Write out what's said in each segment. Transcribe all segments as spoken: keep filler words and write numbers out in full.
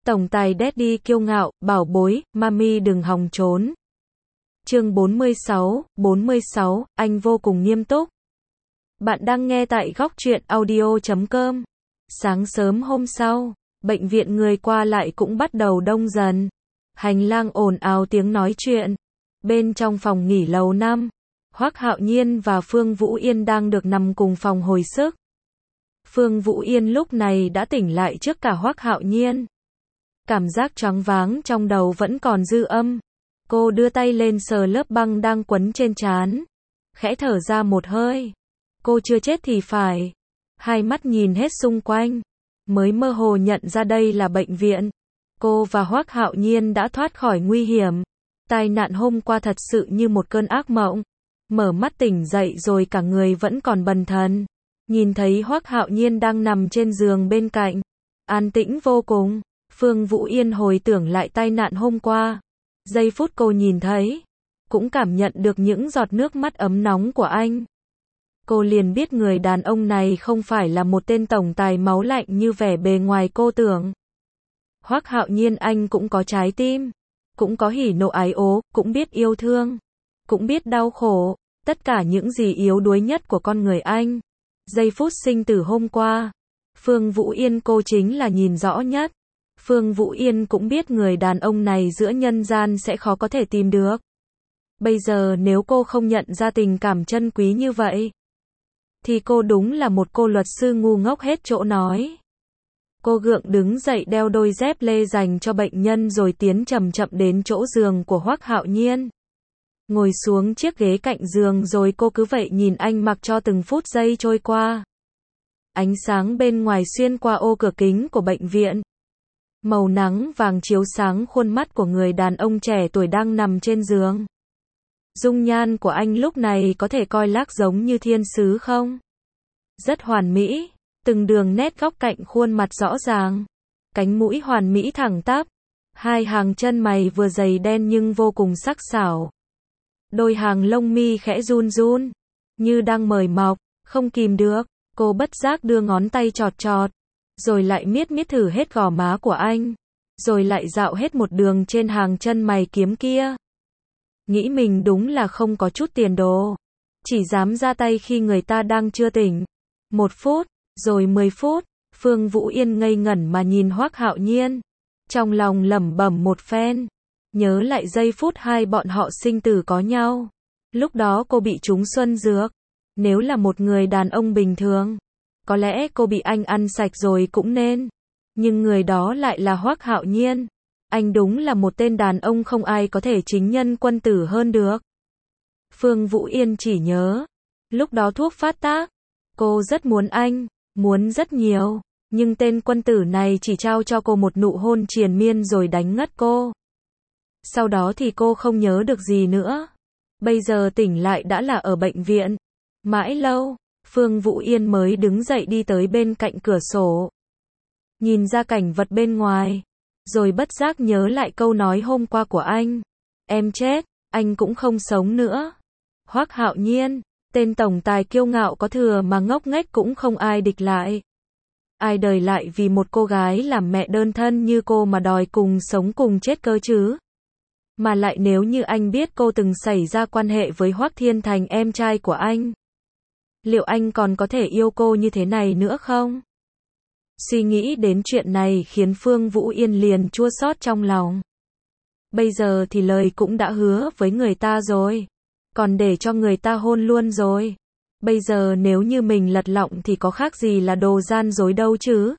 Tổng tài Daddy kiêu ngạo, bảo bối, mami đừng hòng trốn. Chương bốn mươi sáu, bốn mươi sáu, anh vô cùng nghiêm túc. Bạn đang nghe tại góc truyện audio chấm com. Sáng sớm hôm sau, bệnh viện người qua lại cũng bắt đầu đông dần. Hành lang ồn ào tiếng nói chuyện. Bên trong phòng nghỉ lầu năm, Hoắc Hạo Nhiên và Phương Vũ Yên đang được nằm cùng phòng hồi sức. Phương Vũ Yên lúc này đã tỉnh lại trước cả Hoắc Hạo Nhiên. Cảm giác choáng váng trong đầu vẫn còn dư âm. Cô đưa tay lên sờ lớp băng đang quấn trên trán. Khẽ thở ra một hơi. Cô chưa chết thì phải. Hai mắt nhìn hết xung quanh. Mới mơ hồ nhận ra đây là bệnh viện. Cô và Hoắc Hạo Nhiên đã thoát khỏi nguy hiểm. Tai nạn hôm qua thật sự như một cơn ác mộng. Mở mắt tỉnh dậy rồi cả người vẫn còn bần thần. Nhìn thấy Hoắc Hạo Nhiên đang nằm trên giường bên cạnh. An tĩnh vô cùng. Phương Vũ Yên hồi tưởng lại tai nạn hôm qua. Giây phút cô nhìn thấy, cũng cảm nhận được những giọt nước mắt ấm nóng của anh. Cô liền biết người đàn ông này không phải là một tên tổng tài máu lạnh như vẻ bề ngoài cô tưởng. Hoắc Hạo Nhiên anh cũng có trái tim, cũng có hỉ nộ ái ố, cũng biết yêu thương, cũng biết đau khổ, tất cả những gì yếu đuối nhất của con người anh. Giây phút sinh tử hôm qua, Phương Vũ Yên cô chính là nhìn rõ nhất. Phương Vũ Yên cũng biết người đàn ông này giữa nhân gian sẽ khó có thể tìm được. Bây giờ nếu cô không nhận ra tình cảm chân quý như vậy, thì cô đúng là một cô luật sư ngu ngốc hết chỗ nói. Cô gượng đứng dậy đeo đôi dép lê dành cho bệnh nhân rồi tiến chậm chậm đến chỗ giường của Hoắc Hạo Nhiên. Ngồi xuống chiếc ghế cạnh giường rồi cô cứ vậy nhìn anh mặc cho từng phút giây trôi qua. Ánh sáng bên ngoài xuyên qua ô cửa kính của bệnh viện. Màu nắng vàng chiếu sáng khuôn mắt của người đàn ông trẻ tuổi đang nằm trên giường. Dung nhan của anh lúc này có thể coi lác giống như thiên sứ không? Rất hoàn mỹ, từng đường nét góc cạnh khuôn mặt rõ ràng. Cánh mũi hoàn mỹ thẳng tắp. Hai hàng chân mày vừa dày đen nhưng vô cùng sắc sảo. Đôi hàng lông mi khẽ run run, như đang mời mọc, không kìm được. Cô bất giác đưa ngón tay chọt chọt. Rồi lại miết miết thử hết gò má của anh. Rồi lại dạo hết một đường trên hàng chân mày kiếm kia. Nghĩ mình đúng là không có chút tiền đồ. Chỉ dám ra tay khi người ta đang chưa tỉnh. Một phút, rồi mười phút. Phương Vũ Yên ngây ngẩn mà nhìn Hoắc Hạo Nhiên. Trong lòng lẩm bẩm một phen. Nhớ lại giây phút hai bọn họ sinh tử có nhau. Lúc đó cô bị trúng xuân dược. Nếu là một người đàn ông bình thường, có lẽ cô bị anh ăn sạch rồi cũng nên. Nhưng người đó lại là Hoắc Hạo Nhiên. Anh đúng là một tên đàn ông không ai có thể chính nhân quân tử hơn được. Phương Vũ Yên chỉ nhớ, lúc đó thuốc phát tác, cô rất muốn anh, muốn rất nhiều. Nhưng tên quân tử này chỉ trao cho cô một nụ hôn triền miên rồi đánh ngất cô. Sau đó thì cô không nhớ được gì nữa. Bây giờ tỉnh lại đã là ở bệnh viện. Mãi lâu, Phương Vũ Yên mới đứng dậy đi tới bên cạnh cửa sổ. Nhìn ra cảnh vật bên ngoài. Rồi bất giác nhớ lại câu nói hôm qua của anh. Em chết, anh cũng không sống nữa. Hoắc Hạo Nhiên, tên tổng tài kiêu ngạo có thừa mà ngốc nghếch cũng không ai địch lại. Ai đời lại vì một cô gái làm mẹ đơn thân như cô mà đòi cùng sống cùng chết cơ chứ? Mà lại nếu như anh biết cô từng xảy ra quan hệ với Hoắc Thiên Thành em trai của anh, liệu anh còn có thể yêu cô như thế này nữa không? Suy nghĩ đến chuyện này khiến Phương Vũ Yên liền chua xót trong lòng. Bây giờ thì lời cũng đã hứa với người ta rồi. Còn để cho người ta hôn luôn rồi. Bây giờ nếu như mình lật lọng thì có khác gì là đồ gian dối đâu chứ?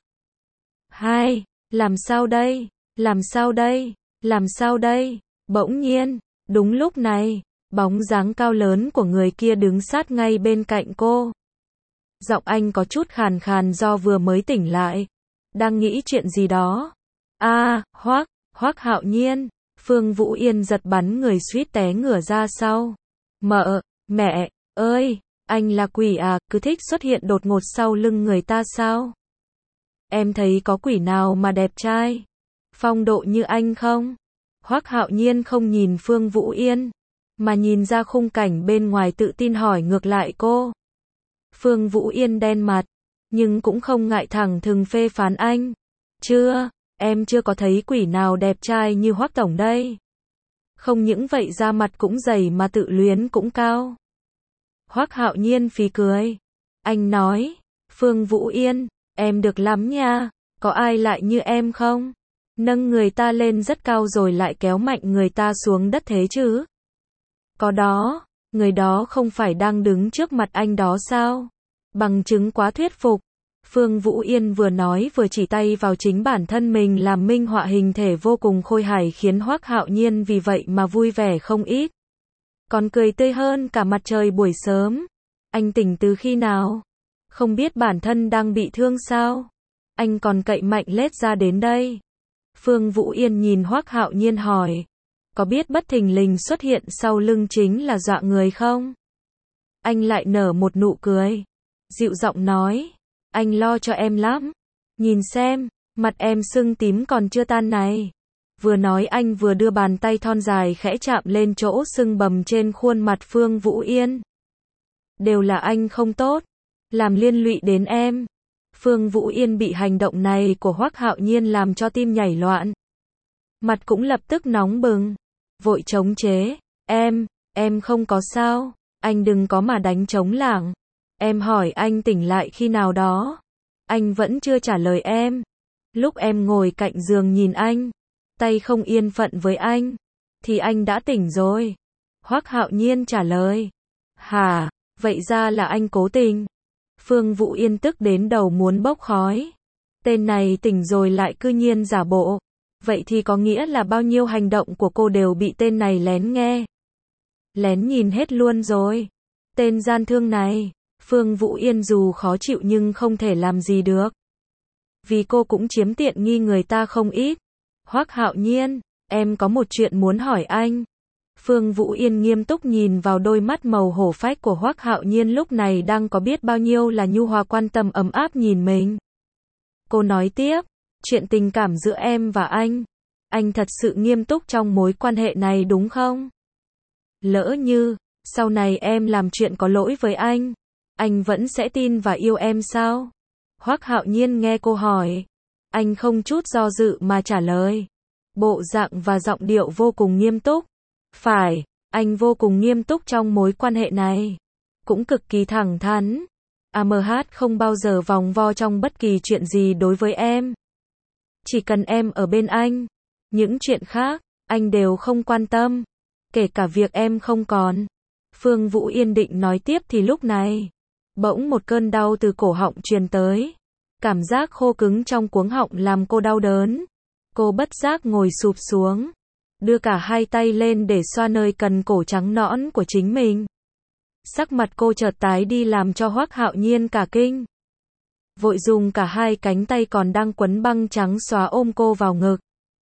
Hai, làm sao đây? Làm sao đây? Làm sao đây? Bỗng nhiên, đúng lúc này, bóng dáng cao lớn của người kia đứng sát ngay bên cạnh cô. Giọng anh có chút khàn khàn do vừa mới tỉnh lại. Đang nghĩ chuyện gì đó. À, Hoắc, Hoắc Hạo Nhiên. Phương Vũ Yên giật bắn người suýt té ngửa ra sau. Mợ, mẹ, ơi, anh là quỷ à, cứ thích xuất hiện đột ngột sau lưng người ta sao? Em thấy có quỷ nào mà đẹp trai, phong độ như anh không? Hoắc Hạo Nhiên không nhìn Phương Vũ Yên, mà nhìn ra khung cảnh bên ngoài tự tin hỏi ngược lại cô. Phương Vũ Yên đen mặt, nhưng cũng không ngại thẳng thừng phê phán anh. Chưa, em chưa có thấy quỷ nào đẹp trai như Hoắc tổng đây. Không những vậy da mặt cũng dày mà tự luyến cũng cao. Hoắc Hạo Nhiên phì cười. Anh nói, Phương Vũ Yên, em được lắm nha, có ai lại như em không? Nâng người ta lên rất cao rồi lại kéo mạnh người ta xuống đất thế chứ? Có đó, người đó không phải đang đứng trước mặt anh đó sao? Bằng chứng quá thuyết phục. Phương Vũ Yên vừa nói vừa chỉ tay vào chính bản thân mình làm minh họa hình thể vô cùng khôi hài khiến Hoắc Hạo Nhiên vì vậy mà vui vẻ không ít. Còn cười tươi hơn cả mặt trời buổi sớm. Anh tỉnh từ khi nào? Không biết bản thân đang bị thương sao? Anh còn cậy mạnh lết ra đến đây. Phương Vũ Yên nhìn Hoắc Hạo Nhiên hỏi. Có biết bất thình lình xuất hiện sau lưng chính là dọa người không? Anh lại nở một nụ cười. Dịu giọng nói. Anh lo cho em lắm. Nhìn xem, mặt em sưng tím còn chưa tan này. Vừa nói anh vừa đưa bàn tay thon dài khẽ chạm lên chỗ sưng bầm trên khuôn mặt Phương Vũ Yên. Đều là anh không tốt, làm liên lụy đến em. Phương Vũ Yên bị hành động này của Hoắc Hạo Nhiên làm cho tim nhảy loạn. Mặt cũng lập tức nóng bừng, vội chống chế. Em, em không có sao, anh đừng có mà đánh trống lảng. Em hỏi anh tỉnh lại khi nào đó. Anh vẫn chưa trả lời em. Lúc em ngồi cạnh giường nhìn anh, tay không yên phận với anh, thì anh đã tỉnh rồi. Hoắc Hạo Nhiên trả lời. Hả, vậy ra là anh cố tình. Phương Vũ Yên tức đến đầu muốn bốc khói. Tên này tỉnh rồi lại cư nhiên giả bộ. Vậy thì có nghĩa là bao nhiêu hành động của cô đều bị tên này lén nghe. Lén nhìn hết luôn rồi. Tên gian thương này. Phương Vũ Yên dù khó chịu nhưng không thể làm gì được. Vì cô cũng chiếm tiện nghi người ta không ít. Hoắc Hạo Nhiên, em có một chuyện muốn hỏi anh. Phương Vũ Yên nghiêm túc nhìn vào đôi mắt màu hổ phách của Hoắc Hạo Nhiên lúc này đang có biết bao nhiêu là nhu hòa quan tâm ấm áp nhìn mình. Cô nói tiếp, chuyện tình cảm giữa em và anh. Anh thật sự nghiêm túc trong mối quan hệ này đúng không? Lỡ như, sau này em làm chuyện có lỗi với anh, anh vẫn sẽ tin và yêu em sao? Hoắc Hạo Nhiên nghe cô hỏi. Anh không chút do dự mà trả lời. Bộ dạng và giọng điệu vô cùng nghiêm túc. Phải, anh vô cùng nghiêm túc trong mối quan hệ này. Cũng cực kỳ thẳng thắn. a em hát không bao giờ vòng vo trong bất kỳ chuyện gì đối với em. Chỉ cần em ở bên anh. Những chuyện khác, anh đều không quan tâm. Kể cả việc em không còn. Phương Vũ Yên định nói tiếp thì lúc này. Bỗng một cơn đau từ cổ họng truyền tới. Cảm giác khô cứng trong cuống họng làm cô đau đớn. Cô bất giác ngồi sụp xuống. Đưa cả hai tay lên để xoa nơi cần cổ trắng nõn của chính mình. Sắc mặt cô chợt tái đi làm cho Hoắc Hạo Nhiên cả kinh. Vội dùng cả hai cánh tay còn đang quấn băng trắng xóa ôm cô vào ngực.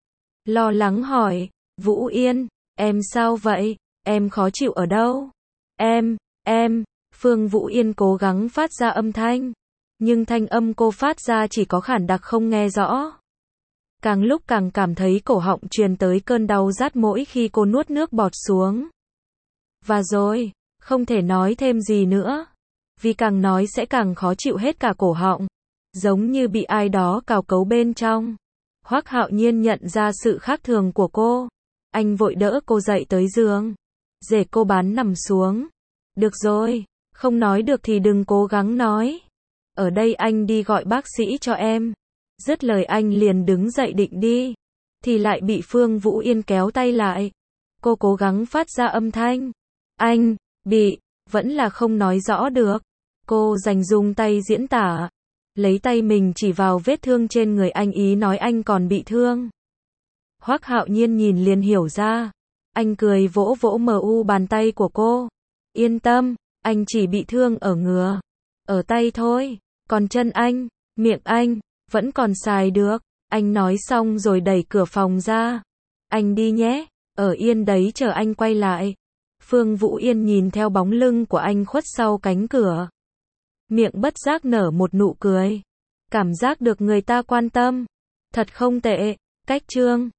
Lo lắng hỏi, Vũ Yên, em sao vậy? Em khó chịu ở đâu? Em, em, Phương Vũ Yên cố gắng phát ra âm thanh. Nhưng thanh âm cô phát ra chỉ có khản đặc không nghe rõ. Càng lúc càng cảm thấy cổ họng truyền tới cơn đau rát mỗi khi cô nuốt nước bọt xuống. Và rồi, không thể nói thêm gì nữa. Vì càng nói sẽ càng khó chịu hết cả cổ họng. Giống như bị ai đó cào cấu bên trong. Hoắc Hạo Nhiên nhận ra sự khác thường của cô. Anh vội đỡ cô dậy tới giường. Để cô bán nằm xuống. Được rồi, không nói được thì đừng cố gắng nói. Ở đây anh đi gọi bác sĩ cho em. Dứt lời anh liền đứng dậy định đi. Thì lại bị Phương Vũ Yên kéo tay lại. Cô cố gắng phát ra âm thanh. Anh, bị, vẫn là không nói rõ được. Cô dành dùng tay diễn tả. Lấy tay mình chỉ vào vết thương trên người anh ý nói anh còn bị thương. Hoắc Hạo Nhiên nhìn liền hiểu ra. Anh cười vỗ vỗ mờ u bàn tay của cô. Yên tâm, anh chỉ bị thương ở ngứa. Ở tay thôi. Còn chân anh, miệng anh, vẫn còn xài được. Anh nói xong rồi đẩy cửa phòng ra. Anh đi nhé, ở yên đấy chờ anh quay lại. Phương Vũ Yên nhìn theo bóng lưng của anh khuất sau cánh cửa. Miệng bất giác nở một nụ cười. Cảm giác được người ta quan tâm. Thật không tệ. Cách chương